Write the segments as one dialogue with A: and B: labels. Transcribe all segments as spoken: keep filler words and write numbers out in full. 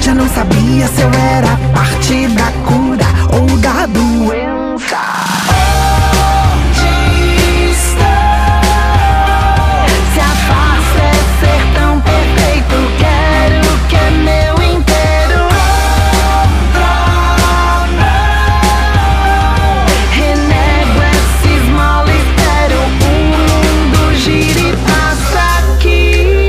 A: Já não sabia se eu era parte da cura ou da doença. Onde estou? Se a face é ser tão perfeito, quero que é meu inteiro. Renego essa esmola, espero o mundo gira e passa aqui.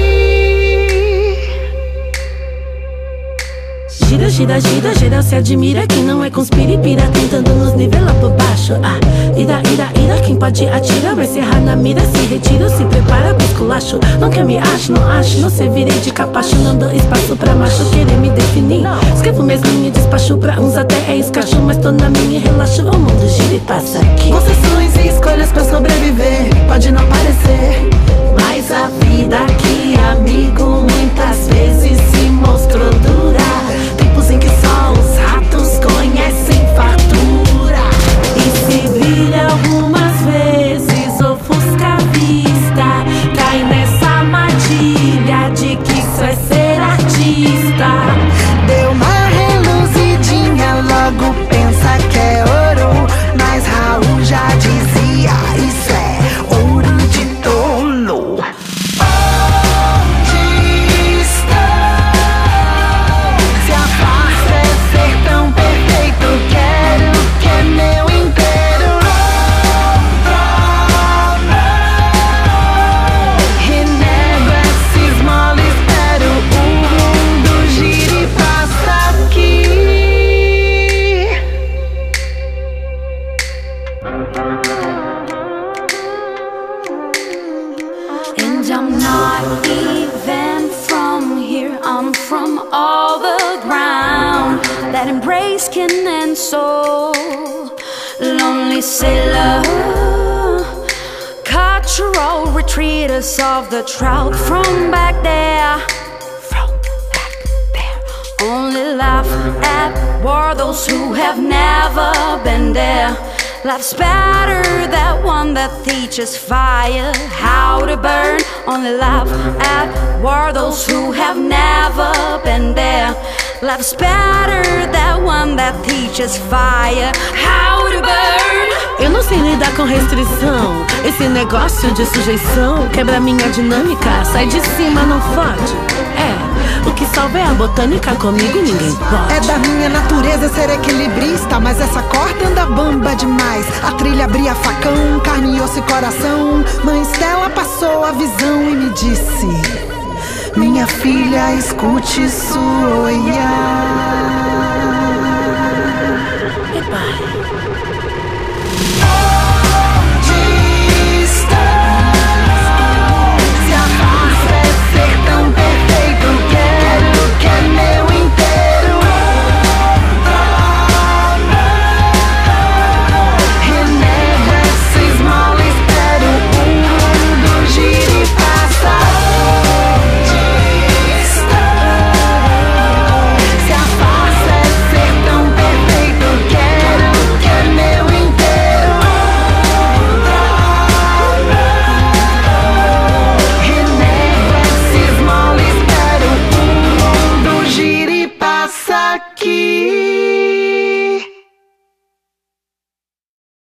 B: Gira, gira, gira, gira, se admira. Quem não é conspira e pira, tentando nos nivelar por baixo. Ah, ira, ira, ira, quem pode atira, vai se errar na mira. Se retira, se prepara pro esculacho. Não quer me acho, não acho, não se virei de capacho. Não dou espaço pra macho querer me definir. Escrevo mesmo e despacho pra uns até é escacho, mas tô na minha e relaxo. O mundo gira e passa aqui.
A: Concessões e escolhas pra sobreviver, pode não parecer,
B: Mas a vida aqui, amigo, muitas vezes se mostrou dura. Tempos em que só os ratos conhecem fartura. E se brilha algumas vezes, ofusca a vista. Cai nessa armadilha de que isso é ser artista.
A: deu uma reluzidinha, logo pensa que é ouro. Mas Raul já dizia, isso é ouro de tolo. Onde estou? Se a face é ser tão perfeito, quero que é meu inteiro. Renego essa esmola, espero o mundo gira e passa aqui.
C: And I'm not even from here, I'm from all the ground that embrace kin and soul. Lonely sailor, cultural retreaters of the trout from back there. From back there. Only laugh at war those who have never been there. Life's better, that one that teaches fire how to burn. Only laugh at war those who have never been there. Life's better, that one that teaches fire how to burn.
B: Eu não sei lidar com restrição. Esse negócio de sujeição quebra minha dinâmica. Sai de cima, não fode. É, o que salva é a botânica, comigo ninguém pode.
A: É da minha natureza ser equilibrista, mas essa corda anda bamba demais. A trilha abria facão, carne, osso e coração. Mãe Stella passou a visão e me disse: minha filha, escute isso olhar.
B: E pai.
A: Oh!